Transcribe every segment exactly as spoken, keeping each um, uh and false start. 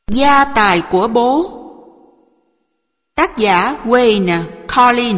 Gia tài của bố. Tác giả Wayne Collins.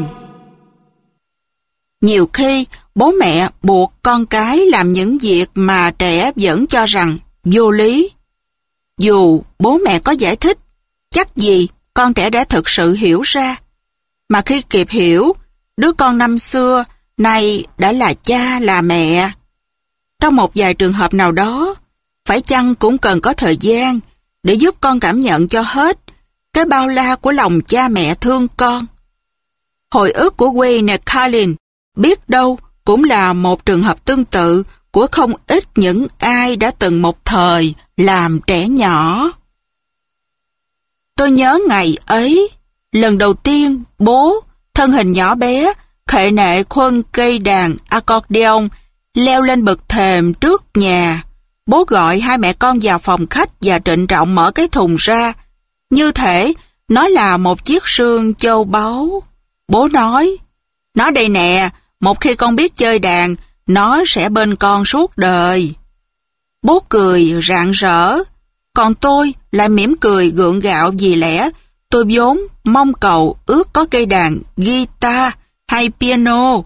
Nhiều khi bố mẹ buộc con cái làm những việc mà trẻ vẫn cho rằng vô lý. Dù bố mẹ có giải thích, chắc gì con trẻ đã thực sự hiểu ra. Mà khi kịp hiểu, đứa con năm xưa nay đã là cha là mẹ. Trong một vài trường hợp nào đó, phải chăng cũng cần có thời gian để giúp con cảm nhận cho hết cái bao la của lòng cha mẹ thương con. Hồi ức của Wayne Collins biết đâu cũng là một trường hợp tương tự của không ít những ai đã từng một thời làm trẻ nhỏ. Tôi nhớ ngày ấy, lần đầu tiên bố, thân hình nhỏ bé, khệ nệ khuân cây đàn accordion, leo lên bậc thềm trước nhà. Bố gọi hai mẹ con vào phòng khách và trịnh trọng mở cái thùng ra, như thể nó là một chiếc sương châu báu. Bố nói, nó đây nè, một khi con biết chơi đàn, nó sẽ bên con suốt đời. Bố cười rạng rỡ, còn tôi lại mỉm cười gượng gạo vì lẽ tôi vốn mong cầu ước có cây đàn guitar hay piano.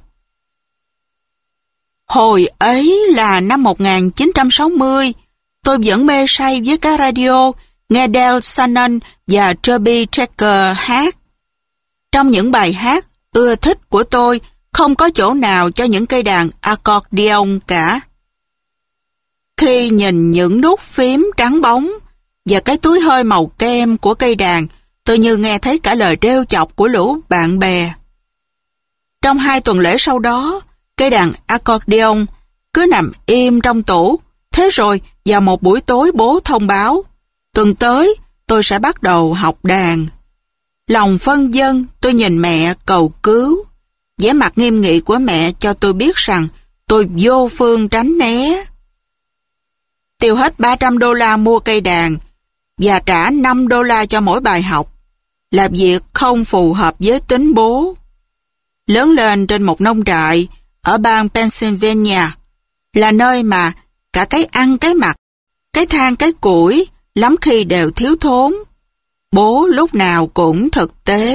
Hồi ấy là năm một nghìn chín trăm sáu mươi, tôi vẫn mê say với cái radio, nghe Del Shannon và Toby Checker hát. Trong những bài hát ưa thích của tôi, không có chỗ nào cho những cây đàn accordion cả. Khi nhìn những nút phím trắng bóng và cái túi hơi màu kem của cây đàn, tôi như nghe thấy cả lời trêu chọc của lũ bạn bè. Trong hai tuần lễ sau đó, cây đàn accordion cứ nằm im trong tủ. Thế rồi, vào một buổi tối bố thông báo, tuần tới tôi sẽ bắt đầu học đàn. Lòng phân vân, tôi nhìn mẹ cầu cứu. Vẻ mặt nghiêm nghị của mẹ cho tôi biết rằng tôi vô phương tránh né. Tiêu hết ba trăm đô la mua cây đàn và trả năm đô la cho mỗi bài học là việc không phù hợp với tính bố. Lớn lên trên một nông trại ở bang Pennsylvania, là nơi mà cả cái ăn cái mặc, cái than cái củi lắm khi đều thiếu thốn. Bố lúc nào cũng thực tế.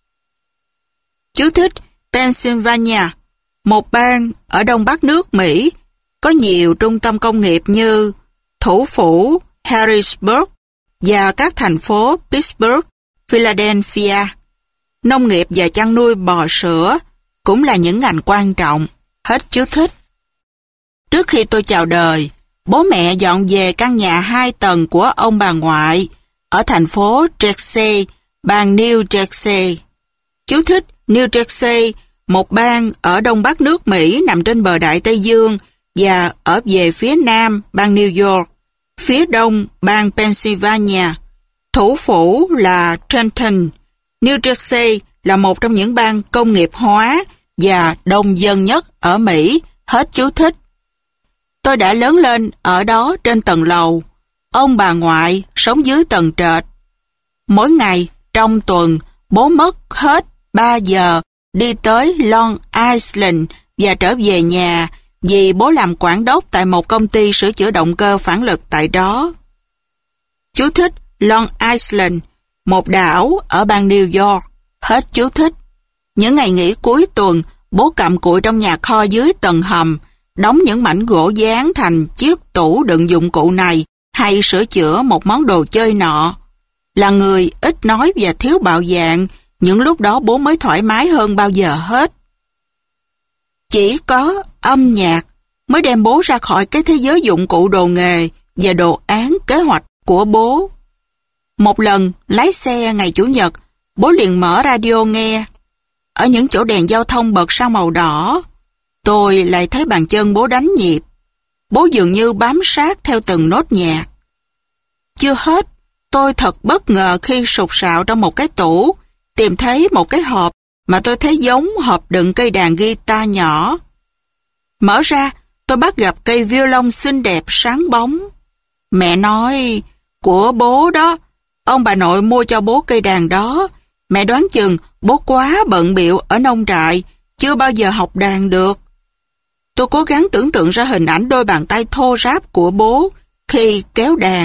Chú thích: Pennsylvania, một bang ở đông bắc nước Mỹ, có nhiều trung tâm công nghiệp như thủ phủ Harrisburg và các thành phố Pittsburgh, Philadelphia. Nông nghiệp và chăn nuôi bò sữa cũng là những ngành quan trọng. Hết chú thích. Trước khi tôi chào đời, bố mẹ dọn về căn nhà hai tầng của ông bà ngoại ở thành phố Jersey, bang New Jersey. Chú thích: New Jersey, một bang ở đông bắc nước Mỹ nằm trên bờ Đại Tây Dương và ở về phía nam bang New York, phía đông bang Pennsylvania. Thủ phủ là Trenton. New Jersey là một trong những bang công nghiệp hóa và đông dân nhất ở Mỹ. Hết chú thích. Tôi đã lớn lên ở đó trên tầng lầu. Ông bà ngoại sống dưới tầng trệt. Mỗi ngày trong tuần, bố mất hết ba giờ đi tới Long Island và trở về nhà vì bố làm quản đốc tại một công ty sửa chữa động cơ phản lực tại đó. Chú thích: Long Island, một đảo ở bang New York. Hết chú thích. Những ngày nghỉ cuối tuần, bố cặm cụi trong nhà kho dưới tầng hầm, đóng những mảnh gỗ dán thành chiếc tủ đựng dụng cụ này hay sửa chữa một món đồ chơi nọ. Là người ít nói và thiếu bạo dạn, những lúc đó bố mới thoải mái hơn bao giờ hết. Chỉ có âm nhạc mới đem bố ra khỏi cái thế giới dụng cụ đồ nghề và đồ án kế hoạch của bố. Một lần lái xe ngày Chủ nhật, bố liền mở radio nghe. Ở những chỗ đèn giao thông bật sang màu đỏ, tôi lại thấy bàn chân bố đánh nhịp. Bố dường như bám sát theo từng nốt nhạc. Chưa hết, tôi thật bất ngờ khi sục sạo trong một cái tủ, tìm thấy một cái hộp mà tôi thấy giống hộp đựng cây đàn guitar nhỏ. Mở ra, tôi bắt gặp cây violon xinh đẹp sáng bóng. Mẹ nói, của bố đó, ông bà nội mua cho bố cây đàn đó. Mẹ đoán chừng bố quá bận bịu ở nông trại, chưa bao giờ học đàn được. Tôi cố gắng tưởng tượng ra hình ảnh đôi bàn tay thô ráp của bố khi kéo đàn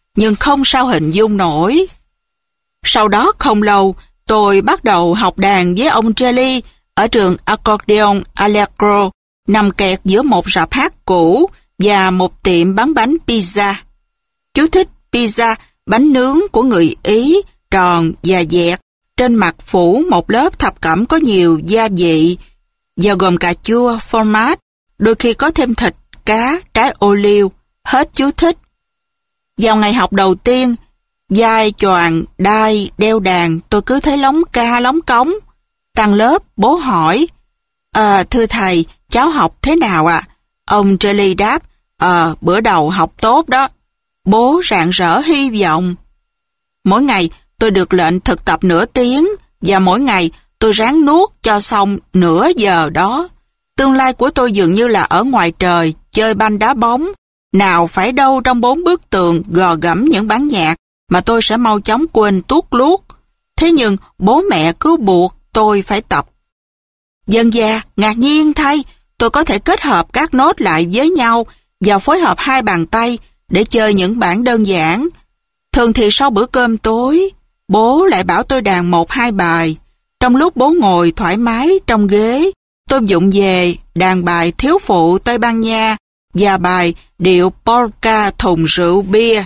nhưng không sao hình dung nổi. Sau đó không lâu, tôi bắt đầu học đàn với ông Jelly ở trường Accordion Allegro, nằm kẹt giữa một rạp hát cũ và một tiệm bán bánh pizza. Chú thích pizza, bánh nướng của người Ý, tròn và dẹt, trên mặt phủ một lớp thập cẩm có nhiều gia vị và gồm cà chua, fromage, đôi khi có thêm thịt, cá, trái ô liu. Hết chú thích. Vào ngày học đầu tiên, vai choàng, đai, đeo đàn, tôi cứ thấy lóng ca lóng cống. Tăng lớp, bố hỏi, À, thưa thầy, cháu học thế nào ạ? À? Ông Jelly đáp, Ờ, bữa đầu học tốt đó. Bố rạng rỡ hy vọng. Mỗi ngày tôi được lệnh thực tập nửa tiếng và mỗi ngày tôi ráng nuốt cho xong nửa giờ đó. Tương lai của tôi dường như là ở ngoài trời, chơi banh đá bóng. Nào phải đâu trong bốn bức tường gò gẫm những bản nhạc mà tôi sẽ mau chóng quên tuốt luốt. Thế nhưng bố mẹ cứ buộc tôi phải tập. Dần dà, ngạc nhiên thay, tôi có thể kết hợp các nốt lại với nhau và phối hợp hai bàn tay để chơi những bản đơn giản. Thường thì sau bữa cơm tối, bố lại bảo tôi đàn một hai bài. Trong lúc bố ngồi thoải mái trong ghế, tôi vụng về đàn bài thiếu phụ Tây Ban Nha và bài điệu polka thùng rượu bia.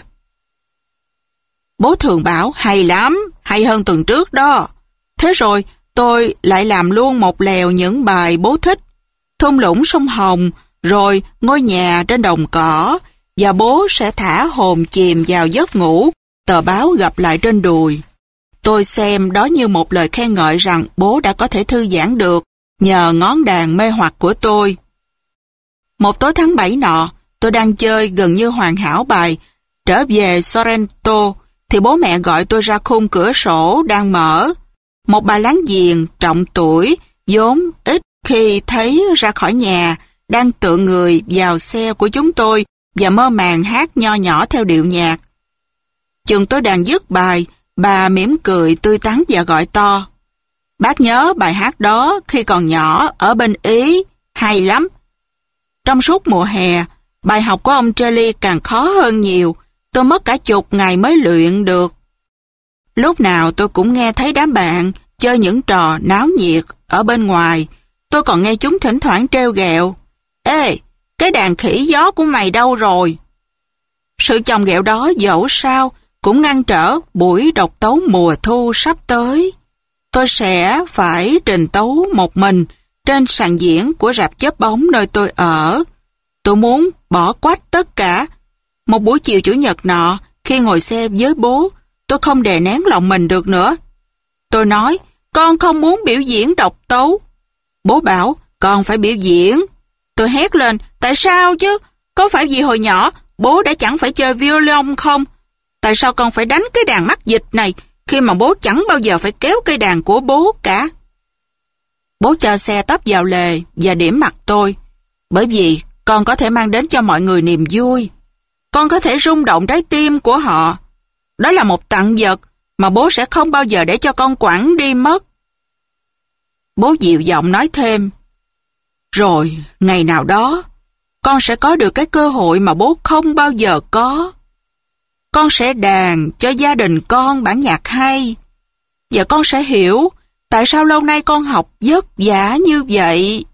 Bố thường bảo hay lắm, hay hơn tuần trước đó. Thế rồi tôi lại làm luôn một lèo những bài bố thích. Thung lũng sông Hồng, rồi ngôi nhà trên đồng cỏ, và bố sẽ thả hồn chìm vào giấc ngủ, tờ báo gặp lại trên đùi. Tôi xem đó như một lời khen ngợi rằng bố đã có thể thư giãn được nhờ ngón đàn mê hoặc của tôi. Một tối tháng bảy nọ, tôi đang chơi gần như hoàn hảo bài Trở về Sorrento, thì bố mẹ gọi tôi ra khung cửa sổ đang mở. Một bà láng giềng trọng tuổi, vốn ít khi thấy ra khỏi nhà, đang tựa người vào xe của chúng tôi và mơ màng hát nho nhỏ theo điệu nhạc. Chừng tôi đàn dứt bài, bà mỉm cười tươi tắn và gọi to, Bác nhớ bài hát đó khi còn nhỏ ở bên Ý, hay lắm. Trong suốt mùa hè, bài học của ông Jelly càng khó hơn nhiều, tôi mất cả chục ngày mới luyện được. Lúc nào tôi cũng nghe thấy đám bạn chơi những trò náo nhiệt ở bên ngoài, tôi còn nghe chúng thỉnh thoảng trêu ghẹo, Ê, cái đàn khỉ gió của mày đâu rồi? Sự chồng ghẹo đó dẫu sao cũng ngăn trở buổi độc tấu mùa thu sắp tới. Tôi sẽ phải trình tấu một mình trên sàn diễn của rạp chớp bóng nơi tôi ở. Tôi muốn bỏ quách tất cả. Một buổi chiều chủ nhật nọ, khi ngồi xe với bố, tôi không đè nén lòng mình được nữa. Tôi nói, con không muốn biểu diễn độc tấu. Bố bảo, con phải biểu diễn. Tôi hét lên, tại sao chứ? Có phải vì hồi nhỏ bố đã chẳng phải chơi violon không? Tại sao con phải đánh cái đàn mắc dịch này khi mà bố chẳng bao giờ phải kéo cây đàn của bố cả? Bố cho xe tấp vào lề và điểm mặt tôi. Bởi vì con có thể mang đến cho mọi người niềm vui. Con có thể rung động trái tim của họ. Đó là một tặng vật mà bố sẽ không bao giờ để cho con quẳng đi mất. Bố dịu giọng nói thêm, rồi ngày nào đó, con sẽ có được cái cơ hội mà bố không bao giờ có. Con sẽ đàn cho gia đình con bản nhạc hay. Và con sẽ hiểu tại sao lâu nay con học vất vả như vậy.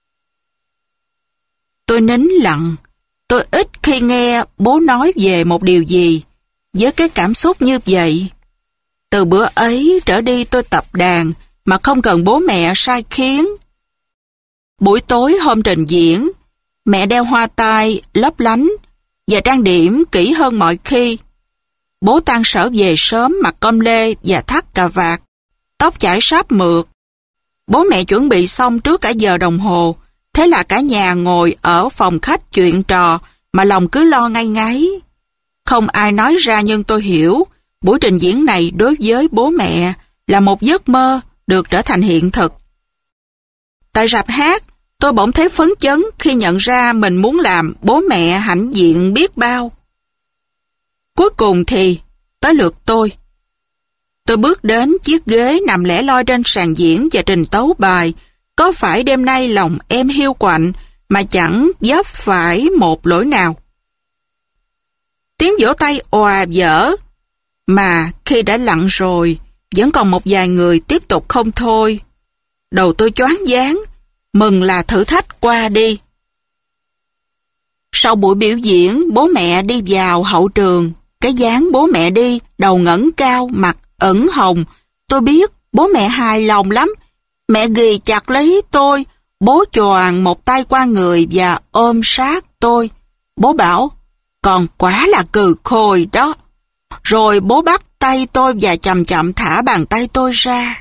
Tôi nín lặng. Tôi ít khi nghe bố nói về một điều gì với cái cảm xúc như vậy. Từ bữa ấy trở đi tôi tập đàn mà không cần bố mẹ sai khiến. Buổi tối hôm trình diễn, mẹ đeo hoa tai lấp lánh và trang điểm kỹ hơn mọi khi. Bố tan sở về sớm mặc com lê và thắt cà vạt, tóc chải sáp mượt. Bố mẹ chuẩn bị xong trước cả giờ đồng hồ, thế là cả nhà ngồi ở phòng khách chuyện trò mà lòng cứ lo ngay ngáy. Không ai nói ra nhưng tôi hiểu, buổi trình diễn này đối với bố mẹ là một giấc mơ được trở thành hiện thực. Tại rạp hát, tôi bỗng thấy phấn chấn khi nhận ra mình muốn làm bố mẹ hãnh diện biết bao. Cuối cùng thì tới lượt tôi. Tôi bước đến chiếc ghế nằm lẻ loi trên sàn diễn và trình tấu bài. Có phải đêm nay lòng em hiu quạnh mà chẳng vấp phải một lỗi nào. tiếng vỗ tay òa dở. Mà khi đã lặng rồi, vẫn còn một vài người tiếp tục không thôi. Đầu tôi choáng váng, mừng là thử thách qua đi. Sau buổi biểu diễn, bố mẹ đi vào hậu trường. Cái dáng bố mẹ đi, đầu ngẩng cao, mặt ửng hồng. Tôi biết bố mẹ hài lòng lắm. Mẹ ghì chặt lấy tôi, bố choàng một tay qua người và ôm sát tôi. Bố bảo, con quá là cừ khôi đó. Rồi bố bắt tay tôi và chậm chậm thả bàn tay tôi ra.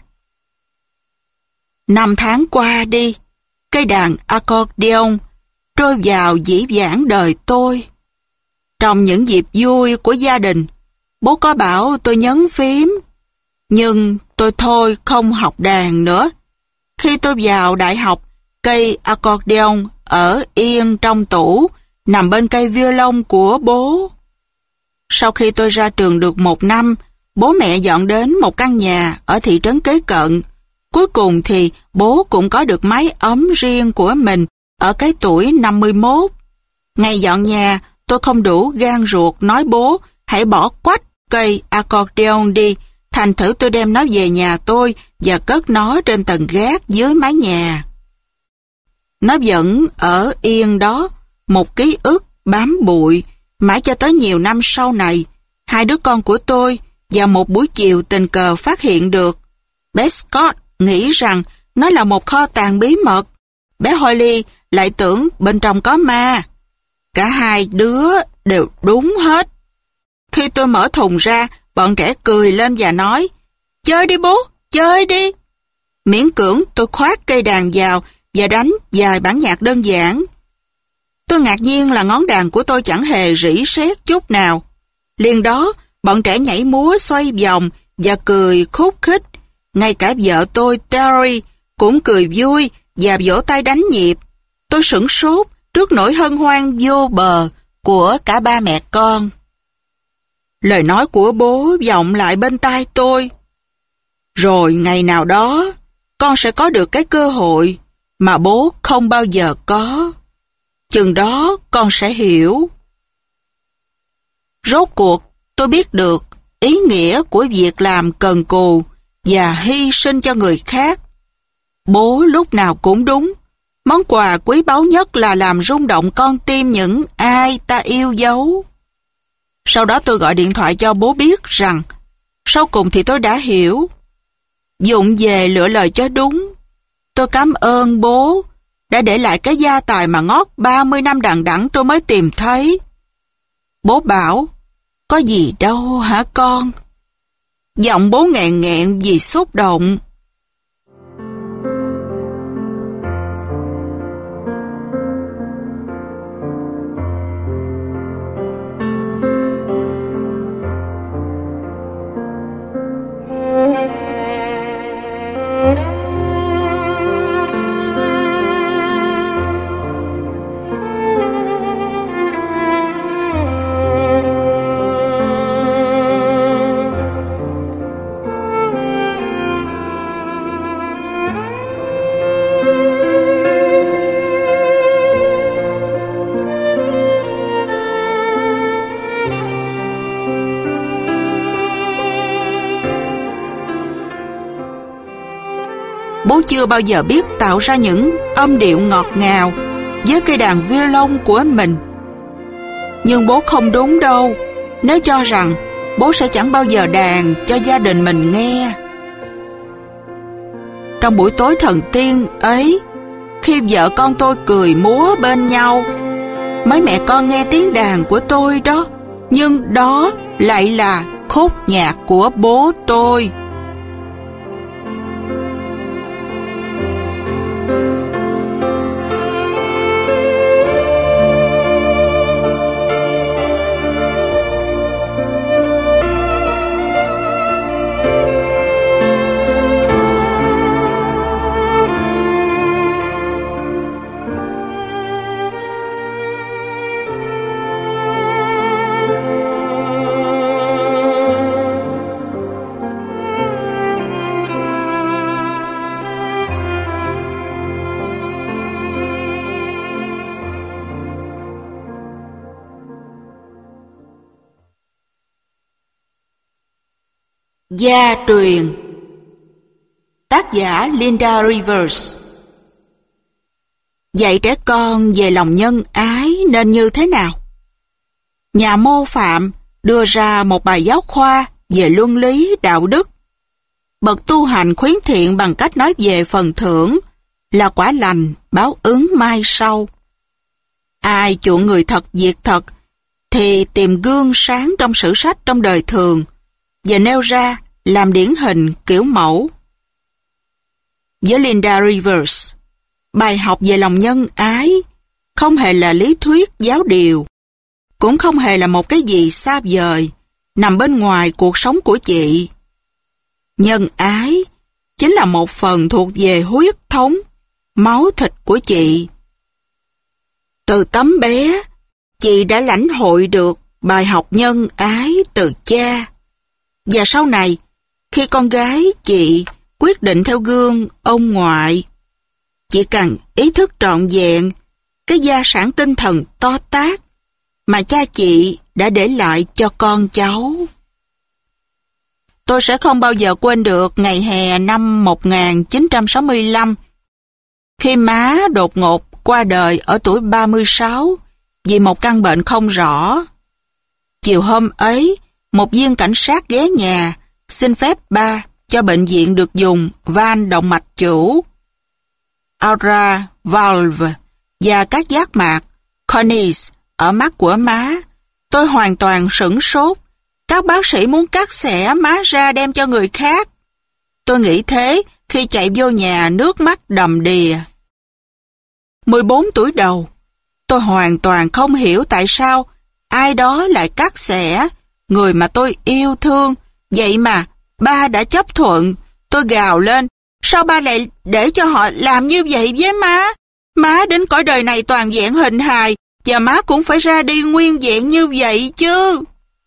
Năm tháng qua đi, cây đàn accordion trôi vào dĩ vãng đời tôi. Trong những dịp vui của gia đình, bố có bảo tôi nhấn phím, nhưng tôi thôi không học đàn nữa. Khi tôi vào đại học, cây accordion ở yên trong tủ, nằm bên cây violon của bố. Sau khi tôi ra trường được một năm, bố mẹ dọn đến một căn nhà ở thị trấn kế cận. Cuối cùng thì bố cũng có được mái ấm riêng của mình ở cái tuổi năm mươi mốt. Ngày dọn nhà, tôi không đủ gan ruột nói bố hãy bỏ quách cây accordion đi. Thành thử tôi đem nó về nhà tôi và cất nó trên tầng gác dưới mái nhà. Nó vẫn ở yên đó, một ký ức bám bụi, mãi cho tới nhiều năm sau này, hai đứa con của tôi vào một buổi chiều tình cờ phát hiện được. Bé Scott nghĩ rằng nó là một kho tàng bí mật. Bé Holly lại tưởng bên trong có ma. Cả hai đứa đều đúng hết. Khi tôi mở thùng ra, bọn trẻ cười lên và nói, chơi đi bố, chơi đi. Miễn cưỡng tôi khoác cây đàn vào và đánh vài bản nhạc đơn giản. Tôi ngạc nhiên là ngón đàn của tôi chẳng hề rỉ sét chút nào. Liền đó, bọn trẻ nhảy múa xoay vòng và cười khúc khích. Ngay cả vợ tôi, Terry, cũng cười vui và vỗ tay đánh nhịp. Tôi sửng sốt trước nỗi hân hoan vô bờ của cả ba mẹ con. Lời nói của bố vọng lại bên tai tôi. Rồi ngày nào đó, con sẽ có được cái cơ hội mà bố không bao giờ có. Chừng đó con sẽ hiểu. Rốt cuộc tôi biết được ý nghĩa của việc làm cần cù và hy sinh cho người khác. Bố lúc nào cũng đúng. Món quà quý báu nhất là làm rung động con tim những ai ta yêu dấu. Sau đó tôi gọi điện thoại cho bố biết rằng sau cùng thì tôi đã hiểu. Dụng về lựa lời cho đúng. Tôi cảm ơn bố đã để lại cái gia tài mà ngót ba mươi năm đằng đẵng tôi mới tìm thấy. Bố bảo, có gì đâu hả con? Giọng bố nghẹn nghẹn vì xúc động. Bố chưa bao giờ biết tạo ra những âm điệu ngọt ngào với cây đàn violon của mình. Nhưng bố không đúng đâu nếu cho rằng bố sẽ chẳng bao giờ đàn cho gia đình mình nghe. Trong buổi tối thần tiên ấy, khi vợ con tôi cười múa bên nhau, mấy mẹ con nghe tiếng đàn của tôi đó, nhưng đó lại là khúc nhạc của bố tôi. Gia truyền. Tác giả Linda Rivers. Dạy trẻ con về lòng nhân ái nên như thế nào? Nhà mô Phạm đưa ra một bài giáo khoa về luân lý đạo đức. Bậc tu hành khuyến thiện bằng cách nói về phần thưởng là quả lành, báo ứng mai sau. Ai chuộng người thật việc thật thì tìm gương sáng trong sử sách trong đời thường và nêu ra làm điển hình kiểu mẫu. Với Linda Rivers, bài học về lòng nhân ái không hề là lý thuyết giáo điều, cũng không hề là một cái gì xa vời, nằm bên ngoài cuộc sống của chị. Nhân ái chính là một phần thuộc về huyết thống, máu thịt của chị. Từ tấm bé, chị đã lãnh hội được bài học nhân ái từ cha. Và sau này, khi con gái chị quyết định theo gương ông ngoại, chị càng ý thức trọn vẹn cái gia sản tinh thần to tát mà cha chị đã để lại cho con cháu. Tôi sẽ không bao giờ quên được ngày hè năm một nghìn chín trăm sáu mươi lăm, khi má đột ngột qua đời ở tuổi ba mươi sáu vì một căn bệnh không rõ. Chiều hôm ấy, một viên cảnh sát ghé nhà xin phép ba cho bệnh viện được dùng van động mạch chủ, aura valve, và các giác mạc corneas ở mắt của má. Tôi hoàn toàn sửng sốt. Các bác sĩ muốn cắt xẻ má ra đem cho người khác. Tôi nghĩ thế khi chạy vô nhà, nước mắt đầm đìa. mười bốn tuổi đầu, tôi hoàn toàn không hiểu tại sao ai đó lại cắt xẻ người mà tôi yêu thương. Vậy mà ba đã chấp thuận. Tôi gào lên, sao ba lại để cho họ làm như vậy với má? Má đến cõi đời này toàn vẹn hình hài, và má cũng phải ra đi nguyên vẹn như vậy chứ.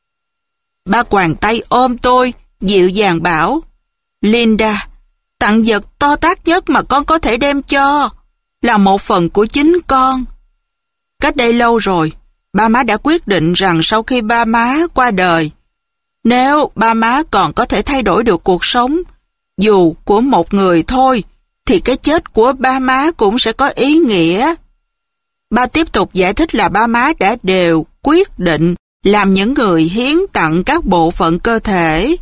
Ba quàng tay ôm tôi, dịu dàng bảo, Linda, tặng vật to tát nhất mà con có thể đem cho là một phần của chính con. Cách đây lâu rồi, ba má đã quyết định rằng sau khi ba má qua đời, nếu ba má còn có thể thay đổi được cuộc sống, dù của một người thôi, thì cái chết của ba má cũng sẽ có ý nghĩa. Ba tiếp tục giải thích là ba má đã đều quyết định làm những người hiến tặng các bộ phận cơ thể.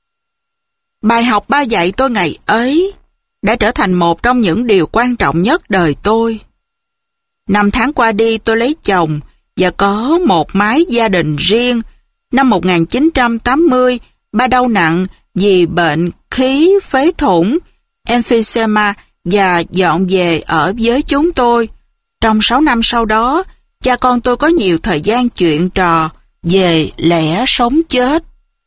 Bài học ba dạy tôi ngày ấy đã trở thành một trong những điều quan trọng nhất đời tôi. Năm tháng qua đi, tôi lấy chồng và có một mái gia đình riêng. Năm một nghìn chín trăm tám mươi, ba đau nặng vì bệnh khí phế thủng, emphysema, và dọn về ở với chúng tôi. Trong sáu năm sau đó, cha con tôi có nhiều thời gian chuyện trò về lẽ sống chết.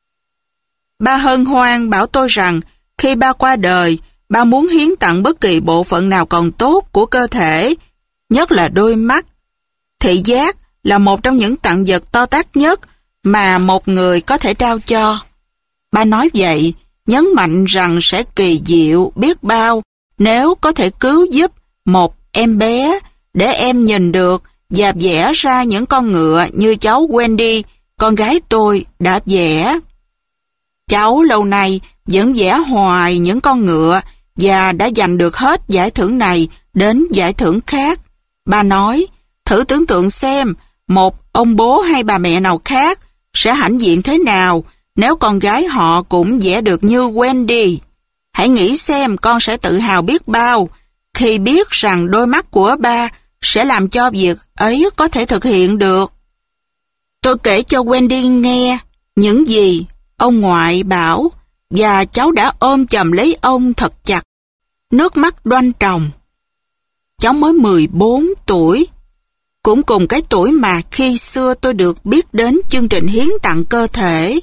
Ba hân hoan bảo tôi rằng khi ba qua đời, ba muốn hiến tặng bất kỳ bộ phận nào còn tốt của cơ thể, nhất là đôi mắt. Thị giác là một trong những tặng vật to tát nhất mà một người có thể trao cho. Ba nói vậy, nhấn mạnh rằng sẽ kỳ diệu biết bao nếu có thể cứu giúp một em bé để em nhìn được và vẽ ra những con ngựa như cháu Wendy, con gái tôi, đã vẽ. Cháu lâu nay vẫn vẽ hoài những con ngựa và đã giành được hết giải thưởng này đến giải thưởng khác. Ba nói, thử tưởng tượng xem một ông bố hay bà mẹ nào khác sẽ hãnh diện thế nào nếu con gái họ cũng vẽ được như Wendy. Hãy nghĩ xem con sẽ tự hào biết bao khi biết rằng đôi mắt của ba sẽ làm cho việc ấy có thể thực hiện được. Tôi kể cho Wendy nghe những gì ông ngoại bảo và cháu đã ôm chầm lấy ông thật chặt, nước mắt đoan tròng. Cháu mới mười bốn tuổi, cũng cùng cái tuổi mà khi xưa tôi được biết đến chương trình hiến tặng cơ thể.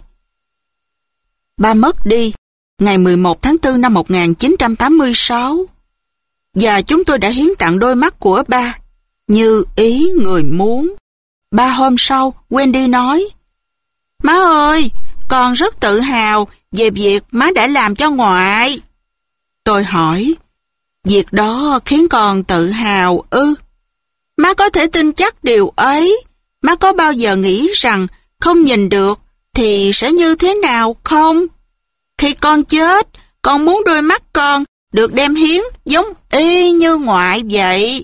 Ba mất đi ngày mười một tháng tư năm một nghìn chín trăm tám mươi sáu và chúng tôi đã hiến tặng đôi mắt của ba như ý người muốn. Ba hôm sau, Wendy nói, má ơi, con rất tự hào về việc má đã làm cho ngoại. Tôi hỏi, việc đó khiến con tự hào ư? Má có thể tin chắc điều ấy. Má có bao giờ nghĩ rằng không nhìn được thì sẽ như thế nào không? Khi con chết, con muốn đôi mắt con được đem hiến giống y như ngoại vậy.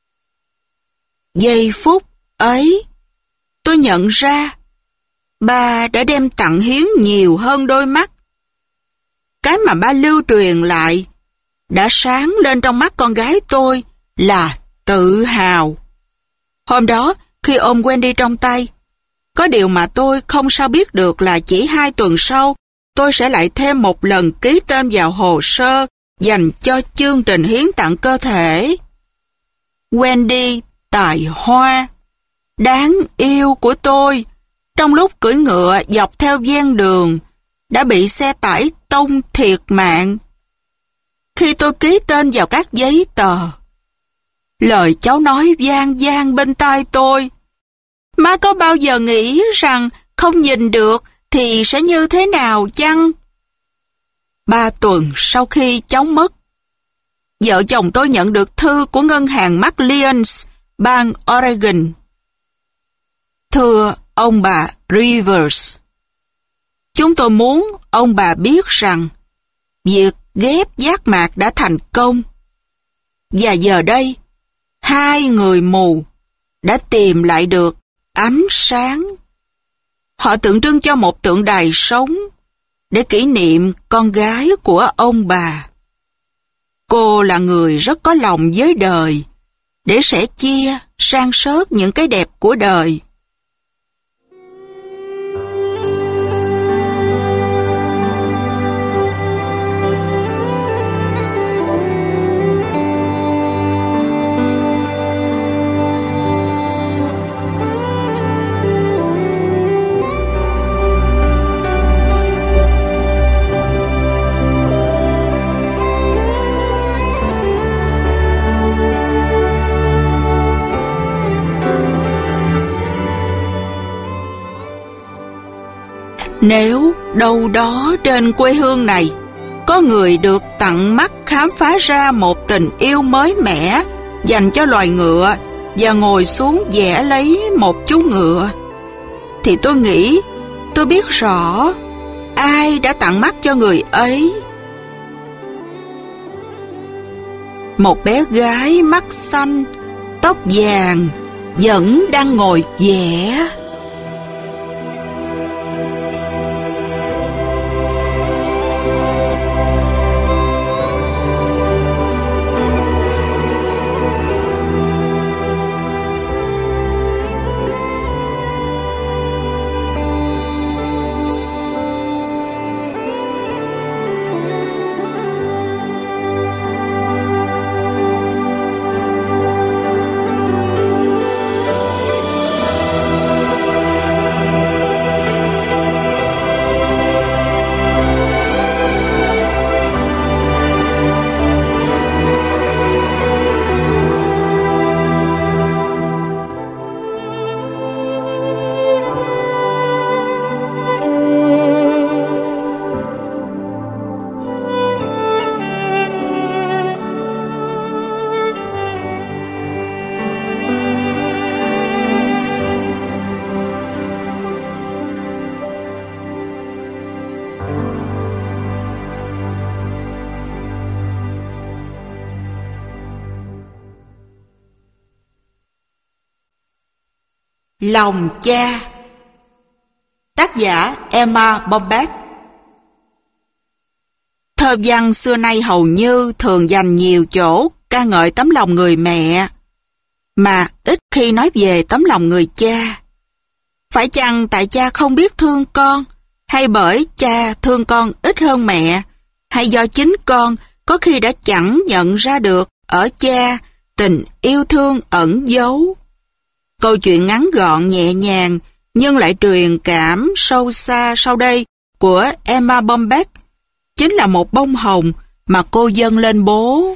Giây phút ấy, tôi nhận ra ba đã đem tặng hiến nhiều hơn đôi mắt. Cái mà ba lưu truyền lại đã sáng lên trong mắt con gái tôi là tự hào. Hôm đó, khi ôm Wendy trong tay, có điều mà tôi không sao biết được là chỉ hai tuần sau, tôi sẽ lại thêm một lần ký tên vào hồ sơ dành cho chương trình hiến tặng cơ thể. Wendy tài hoa, đáng yêu của tôi, trong lúc cưỡi ngựa dọc theo ven đường, đã bị xe tải tông thiệt mạng. Khi tôi ký tên vào các giấy tờ, lời cháu nói vang vang bên tai tôi: má có bao giờ nghĩ rằng không nhìn được thì sẽ như thế nào chăng? Ba tuần sau khi cháu mất, vợ chồng tôi nhận được thư của ngân hàng McLean's, bang Oregon. Thưa ông bà Rivers, chúng tôi muốn ông bà biết rằng việc ghép giác mạc đã thành công. Và giờ đây, hai người mù đã tìm lại được ánh sáng. Họ tượng trưng cho một tượng đài sống để kỷ niệm con gái của ông bà. Cô là người rất có lòng với đời, để sẻ chia, san sớt những cái đẹp của đời. Nếu đâu đó trên quê hương này có người được tặng mắt khám phá ra một tình yêu mới mẻ dành cho loài ngựa và ngồi xuống vẽ lấy một chú ngựa, thì tôi nghĩ tôi biết rõ ai đã tặng mắt cho người ấy. Một bé gái mắt xanh, tóc vàng vẫn đang ngồi vẽ. Lòng cha. Tác giả Emma Bombeck. Thơ văn xưa nay hầu như thường dành nhiều chỗ ca ngợi tấm lòng người mẹ, mà ít khi nói về tấm lòng người cha. Phải chăng tại cha không biết thương con, hay bởi cha thương con ít hơn mẹ, hay do chính con có khi đã chẳng nhận ra được ở cha tình yêu thương ẩn giấu? Câu chuyện ngắn gọn nhẹ nhàng nhưng lại truyền cảm sâu xa sau đây của Emma Bombeck chính là một bông hồng mà cô dâng lên bố.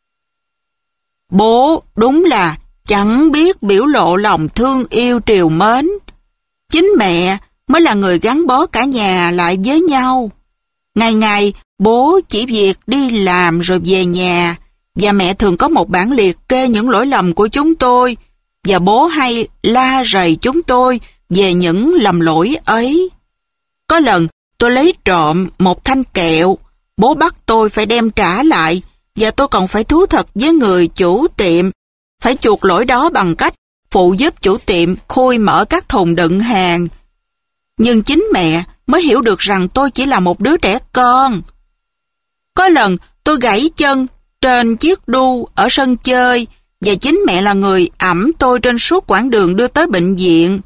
Bố đúng là chẳng biết biểu lộ lòng thương yêu trìu mến. Chính mẹ mới là người gắn bó cả nhà lại với nhau. Ngày ngày bố chỉ việc đi làm rồi về nhà, và mẹ thường có một bản liệt kê những lỗi lầm của chúng tôi, và bố hay la rầy chúng tôi về những lầm lỗi ấy. Có lần tôi tôi lấy trộm một thanh kẹo. Bố bắt tôi phải đem trả lại, và tôi còn phải thú thật với người chủ tiệm, phải chuộc lỗi đó bằng cách phụ giúp chủ tiệm khui mở các thùng đựng hàng. Nhưng chính mẹ mới hiểu được rằng tôi chỉ là một đứa trẻ con. Có lần tôi gãy chân trên chiếc đu ở sân chơi, và chính mẹ là người ẵm tôi trên suốt quãng đường đưa tới bệnh viện.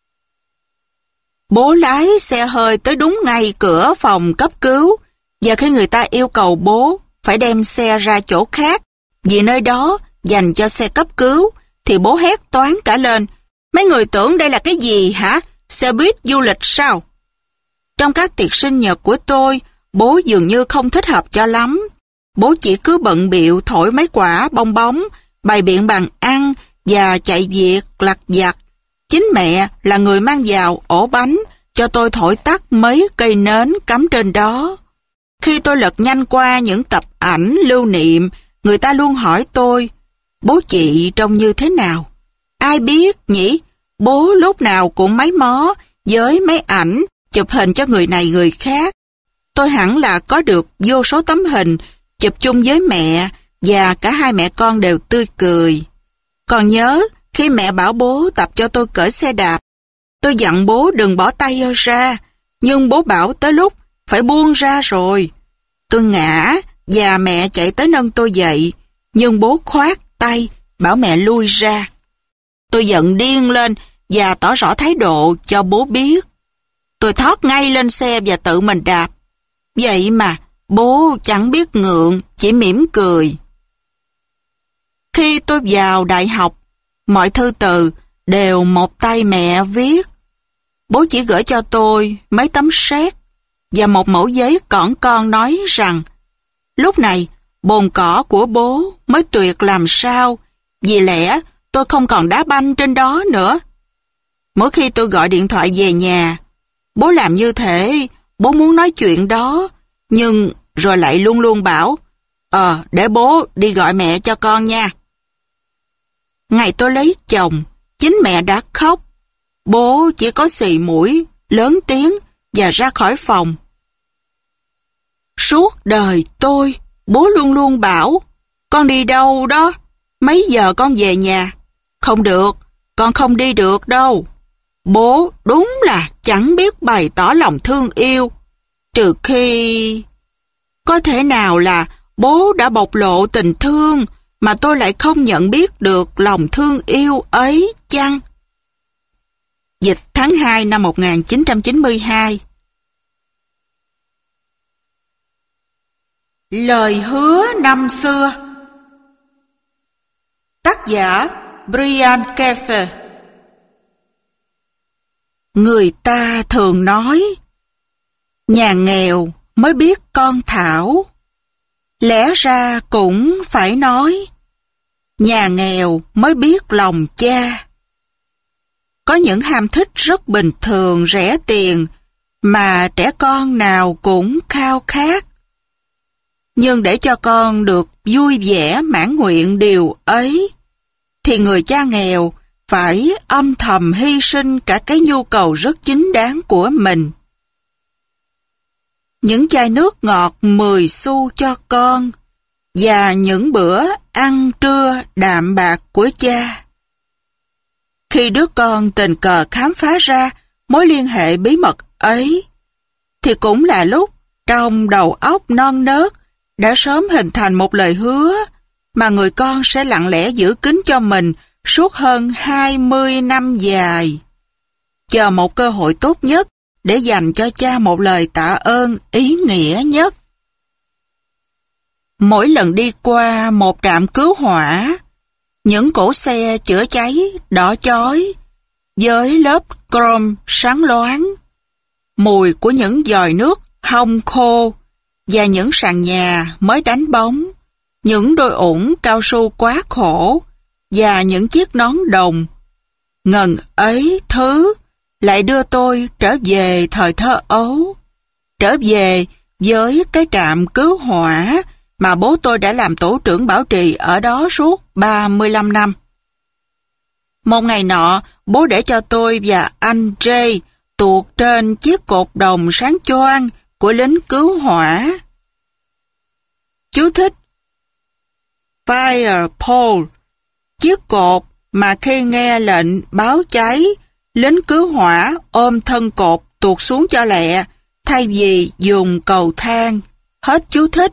Bố lái xe hơi tới đúng ngay cửa phòng cấp cứu, và khi người ta yêu cầu bố phải đem xe ra chỗ khác, vì nơi đó dành cho xe cấp cứu, thì bố hét toáng cả lên: "Mấy người tưởng đây là cái gì hả? Xe buýt du lịch sao?" Trong các tiệc sinh nhật của tôi, bố dường như không thích hợp cho lắm. Bố chỉ cứ bận bịu thổi mấy quả bong bóng, bày biện bàn ăn và chạy việc lặt vặt. Chính mẹ là người mang vào ổ bánh cho tôi thổi tắt mấy cây nến cắm trên đó. Khi tôi lật nhanh qua những tập ảnh lưu niệm, người ta luôn hỏi tôi: "Bố chị trông như thế nào?" Ai biết nhỉ, bố lúc nào cũng máy mó với mấy ảnh chụp hình cho người này người khác. Tôi hẳn là có được vô số tấm hình chụp chung với mẹ, và cả hai mẹ con đều tươi cười. Còn nhớ khi mẹ bảo bố tập cho tôi cởi xe đạp, tôi dặn bố đừng bỏ tay ra, nhưng bố bảo tới lúc phải buông ra rồi. Tôi ngã và mẹ chạy tới nâng tôi dậy, nhưng bố khoát tay bảo mẹ lui ra. Tôi giận điên lên và tỏ rõ thái độ cho bố biết. Tôi thoát ngay lên xe và tự mình đạp. Vậy mà bố chẳng biết ngượng, chỉ mỉm cười. Khi tôi vào đại học, mọi thư từ đều một tay mẹ viết. Bố chỉ gửi cho tôi mấy tấm séc và một mẩu giấy cỏn con nói rằng lúc này bồn cỏ của bố mới tuyệt làm sao, vì lẽ tôi không còn đá banh trên đó nữa. Mỗi khi tôi gọi điện thoại về nhà, bố làm như thể bố muốn nói chuyện đó, nhưng rồi lại luôn luôn bảo: Ờ, để bố đi gọi mẹ cho con nha. Ngày tôi lấy chồng, chính mẹ đã khóc. Bố chỉ có xì mũi, lớn tiếng và ra khỏi phòng. Suốt đời tôi, bố luôn luôn bảo: Con đi đâu đó? Mấy giờ con về nhà? Không được, con không đi được đâu. Bố đúng là chẳng biết bày tỏ lòng thương yêu, trừ khi... Có thể nào là bố đã bộc lộ tình thương mà tôi lại không nhận biết được lòng thương yêu ấy chăng? Dịch tháng hai năm một nghìn chín trăm chín mươi hai. Lời hứa năm xưa. Tác giả Brian Keffer. Người ta thường nói nhà nghèo mới biết con thảo. Lẽ ra cũng phải nói nhà nghèo mới biết lòng cha. Có những ham thích rất bình thường, rẻ tiền mà trẻ con nào cũng khao khát. Nhưng để cho con được vui vẻ mãn nguyện điều ấy, thì người cha nghèo phải âm thầm hy sinh cả cái nhu cầu rất chính đáng của mình. Những chai nước ngọt mười xu cho con và những bữa ăn trưa đạm bạc của cha. Khi đứa con tình cờ khám phá ra mối liên hệ bí mật ấy, thì cũng là lúc trong đầu óc non nớt đã sớm hình thành một lời hứa mà người con sẽ lặng lẽ giữ kín cho mình suốt hơn hai mươi năm dài, chờ một cơ hội tốt nhất để dành cho cha một lời tạ ơn ý nghĩa nhất. Mỗi lần đi qua một trạm cứu hỏa, những cỗ xe chữa cháy đỏ chói với lớp chrome sáng loáng, mùi của những vòi nước hong khô và những sàn nhà mới đánh bóng, những đôi ủng cao su quá khổ và những chiếc nón đồng, ngần ấy thứ lại đưa tôi trở về thời thơ ấu, trở về với cái trạm cứu hỏa mà bố tôi đã làm tổ trưởng bảo trì ở đó suốt ba mươi lăm năm. Một ngày nọ, bố để cho tôi và anh Jay, tuột trên chiếc cột đồng sáng choang của lính cứu hỏa. Chú thích: Fire pole, chiếc cột mà khi nghe lệnh báo cháy, lính cứu hỏa ôm thân cột tuột xuống cho lẹ, thay vì dùng cầu thang. Hết chú thích.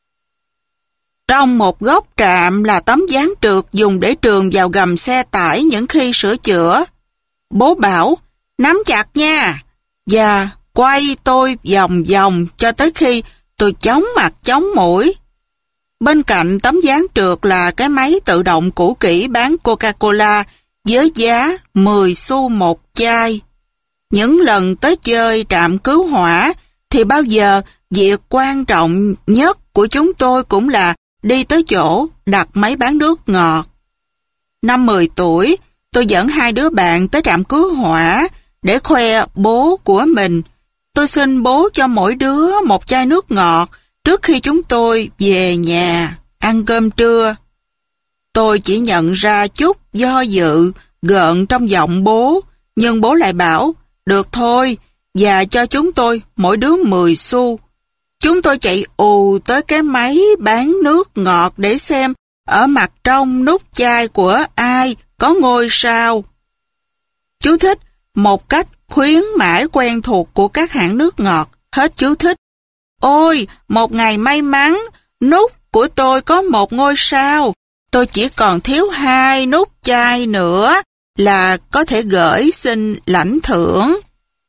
Trong một góc trạm là tấm dán trượt dùng để trường vào gầm xe tải những khi sửa chữa. Bố bảo, nắm chặt nha, và quay tôi vòng vòng cho tới khi tôi chóng mặt chóng mũi. Bên cạnh tấm dán trượt là cái máy tự động cũ kỹ bán Coca-Cola với giá mười xu một chai. Những lần tới chơi trạm cứu hỏa thì bao giờ việc quan trọng nhất của chúng tôi cũng là đi tới chỗ đặt máy bán nước ngọt. Năm mười tuổi, tôi dẫn hai đứa bạn tới trạm cứu hỏa để khoe bố của mình. Tôi xin bố cho mỗi đứa một chai nước ngọt trước khi chúng tôi về nhà ăn cơm trưa. Tôi chỉ nhận ra chút do dự, gợn trong giọng bố, nhưng bố lại bảo, được thôi, và cho chúng tôi mỗi đứa mười xu. Chúng tôi chạy ù tới cái máy bán nước ngọt để xem ở mặt trong nút chai của ai có ngôi sao. Chú thích: một cách khuyến mãi quen thuộc của các hãng nước ngọt. Hết chú thích. Ôi, một ngày may mắn, nút của tôi có một ngôi sao. Tôi chỉ còn thiếu hai nút chai nữa là có thể gửi xin lãnh thưởng.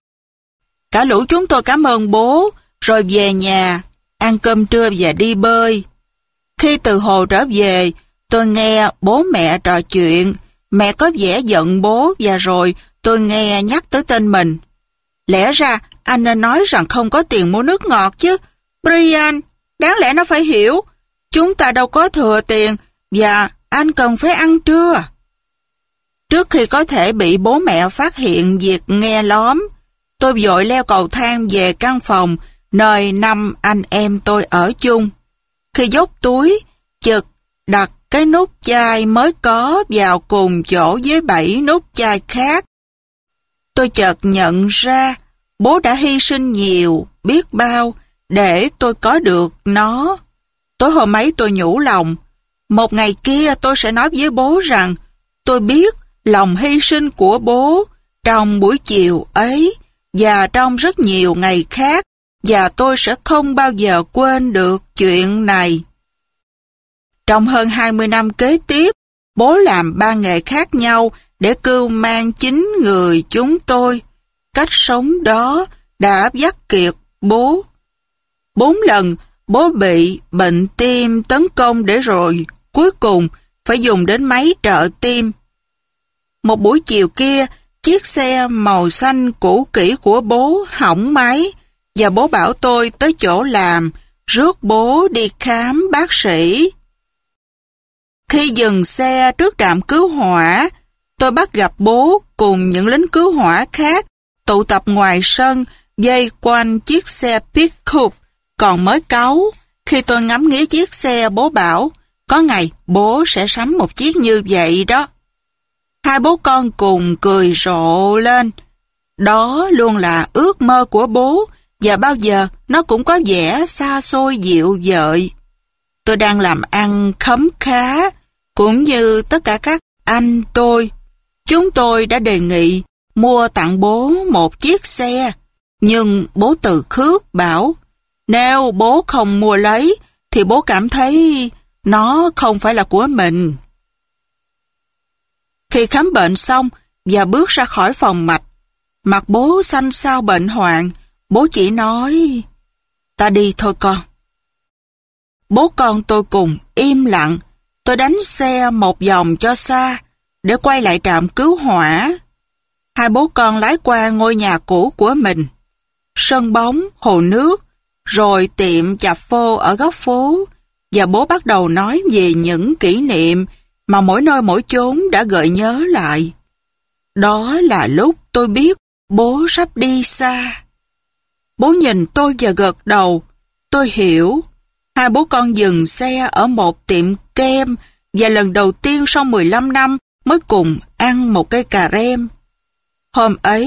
Cả lũ chúng tôi cảm ơn bố, rồi về nhà, ăn cơm trưa và đi bơi. Khi từ hồ trở về, tôi nghe bố mẹ trò chuyện. Mẹ có vẻ giận bố và rồi tôi nghe nhắc tới tên mình. Lẽ ra anh nên nói rằng không có tiền mua nước ngọt chứ. Brian, đáng lẽ nó phải hiểu. Chúng ta đâu có thừa tiền và anh cần phải ăn trưa. Trước khi có thể bị bố mẹ phát hiện việc nghe lóm, tôi vội leo cầu thang về căn phòng nơi năm anh em tôi ở chung. Khi dốc túi, chực đặt cái nút chai mới có vào cùng chỗ với bảy nút chai khác. Tôi chợt nhận ra bố đã hy sinh nhiều, biết bao, để tôi có được nó. Tối hôm ấy tôi nhủ lòng, một ngày kia tôi sẽ nói với bố rằng tôi biết lòng hy sinh của bố trong buổi chiều ấy và trong rất nhiều ngày khác, và tôi sẽ không bao giờ quên được chuyện này. Trong hơn hai mươi năm kế tiếp, bố làm ba nghề khác nhau để cưu mang chính người chúng tôi. Cách sống đó đã vắt kiệt bố. Bốn lần bố bị bệnh tim tấn công để rồi cuối cùng phải dùng đến máy trợ tim. Một buổi chiều kia, chiếc xe màu xanh cũ kỹ của bố hỏng máy và bố bảo tôi tới chỗ làm, rước bố đi khám bác sĩ. Khi dừng xe trước trạm cứu hỏa, tôi bắt gặp bố cùng những lính cứu hỏa khác tụ tập ngoài sân vây quanh chiếc xe pick-up còn mới cáu. Khi tôi ngắm nghía chiếc xe, bố bảo có ngày bố sẽ sắm một chiếc như vậy đó. Hai bố con cùng cười rộ lên. Đó luôn là ước mơ của bố và bao giờ nó cũng có vẻ xa xôi dịu dợi. Tôi đang làm ăn khấm khá, cũng như tất cả các anh tôi. Chúng tôi đã đề nghị mua tặng bố một chiếc xe, nhưng bố từ khước bảo nếu bố không mua lấy thì bố cảm thấy nó không phải là của mình. Khi khám bệnh xong và bước ra khỏi phòng mạch, mặt bố xanh xao bệnh hoạn, bố chỉ nói, ta đi thôi con. Bố con tôi cùng im lặng. Tôi đánh xe một vòng cho xa để quay lại trạm cứu hỏa. Hai bố con lái qua ngôi nhà cũ của mình, sân bóng, hồ nước, rồi tiệm chạp phô ở góc phố, và bố bắt đầu nói về những kỷ niệm mà mỗi nơi mỗi chốn đã gợi nhớ lại. Đó là lúc tôi biết bố sắp đi xa. Bố nhìn tôi và gật đầu. Tôi hiểu. Hai bố con dừng xe ở một tiệm kem và lần đầu tiên sau mười lăm năm mới cùng ăn một cây cà rem. Hôm ấy,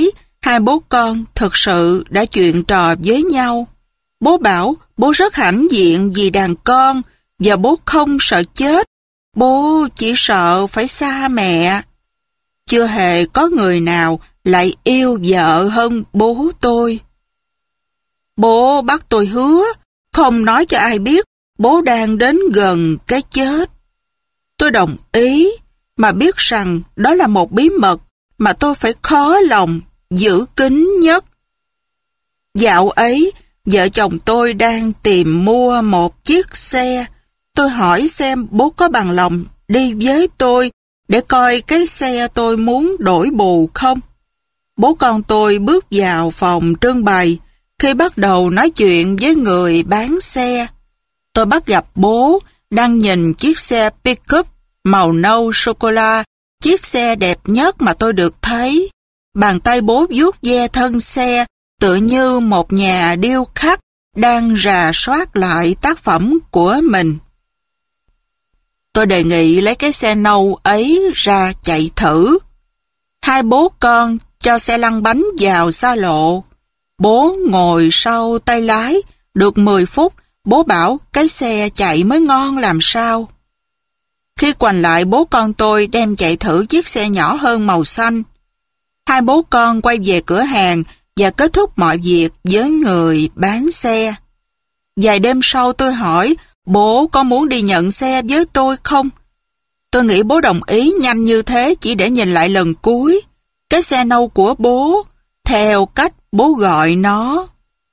Hai bố con thực sự đã chuyện trò với nhau. Bố bảo bố rất hãnh diện vì đàn con và bố không sợ chết. Bố chỉ sợ phải xa mẹ. Chưa hề có người nào lại yêu vợ hơn bố tôi. Bố bắt tôi hứa không nói cho ai biết bố đang đến gần cái chết. Tôi đồng ý mà biết rằng đó là một bí mật mà tôi phải khó lòng giữ kín nhất. Dạo ấy, vợ chồng tôi đang tìm mua một chiếc xe. Tôi hỏi xem bố có bằng lòng đi với tôi để coi cái xe tôi muốn đổi bù không. Bố con tôi bước vào phòng trưng bày. Khi bắt đầu nói chuyện với người bán xe, tôi bắt gặp bố đang nhìn chiếc xe pickup màu nâu sô-cô-la, chiếc xe đẹp nhất mà tôi được thấy. Bàn tay bố vuốt ve thân xe tựa như một nhà điêu khắc đang rà soát lại tác phẩm của mình. Tôi đề nghị lấy cái xe nâu ấy ra chạy thử. Hai bố con cho xe lăn bánh vào xa lộ. Bố ngồi sau tay lái, được mười phút, bố bảo cái xe chạy mới ngon làm sao. Khi quành lại, bố con tôi đem chạy thử chiếc xe nhỏ hơn màu xanh. Hai bố con quay về cửa hàng và kết thúc mọi việc với người bán xe. Vài đêm sau tôi hỏi, bố có muốn đi nhận xe với tôi không? Tôi nghĩ bố đồng ý nhanh như thế chỉ để nhìn lại lần cuối cái xe nâu của bố, theo cách bố gọi nó.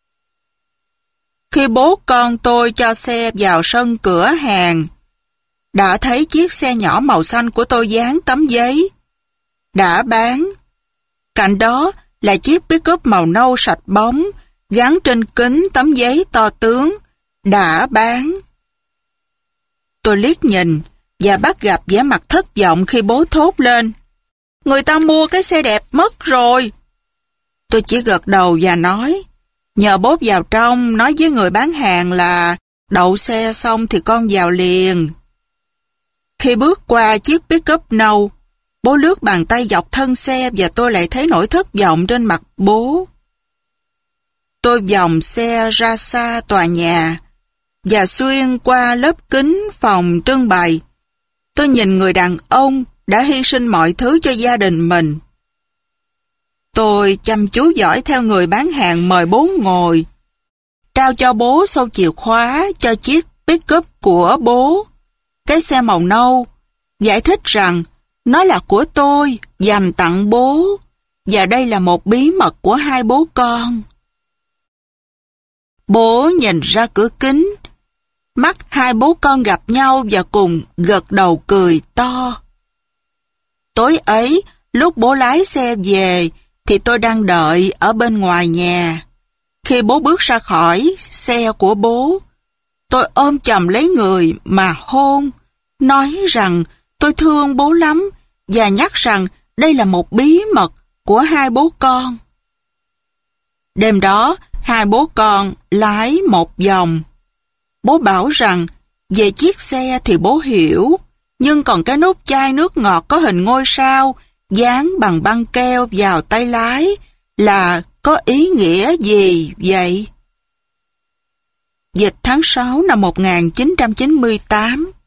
Khi bố con tôi cho xe vào sân cửa hàng, đã thấy chiếc xe nhỏ màu xanh của tôi dán tấm giấy đã bán. Cạnh đó là chiếc pickup màu nâu sạch bóng, gắn trên kính tấm giấy to tướng, đã bán. Tôi liếc nhìn và bắt gặp vẻ mặt thất vọng khi bố thốt lên, người ta mua cái xe đẹp mất rồi. Tôi chỉ gật đầu và nói, nhờ bố vào trong nói với người bán hàng là đậu xe xong thì con vào liền. Khi bước qua chiếc pickup nâu, bố lướt bàn tay dọc thân xe và tôi lại thấy nỗi thất vọng trên mặt bố. Tôi vòng xe ra xa tòa nhà và xuyên qua lớp kính phòng trưng bày. Tôi nhìn người đàn ông đã hy sinh mọi thứ cho gia đình mình. Tôi chăm chú dõi theo người bán hàng mời bố ngồi, trao cho bố sâu chìa khóa cho chiếc pickup của bố, cái xe màu nâu, giải thích rằng nó là của tôi, dành tặng bố, và đây là một bí mật của hai bố con. Bố nhìn ra cửa kính, mắt hai bố con gặp nhau và cùng gật đầu cười to. Tối ấy, lúc bố lái xe về, thì tôi đang đợi ở bên ngoài nhà. Khi bố bước ra khỏi xe của bố, tôi ôm chầm lấy người mà hôn, nói rằng tôi thương bố lắm và nhắc rằng đây là một bí mật của hai bố con. Đêm đó, hai bố con lái một vòng. Bố bảo rằng về chiếc xe thì bố hiểu, nhưng còn cái nút chai nước ngọt có hình ngôi sao dán bằng băng keo vào tay lái là có ý nghĩa gì vậy? Dịch tháng sáu năm một nghìn chín trăm chín mươi tám.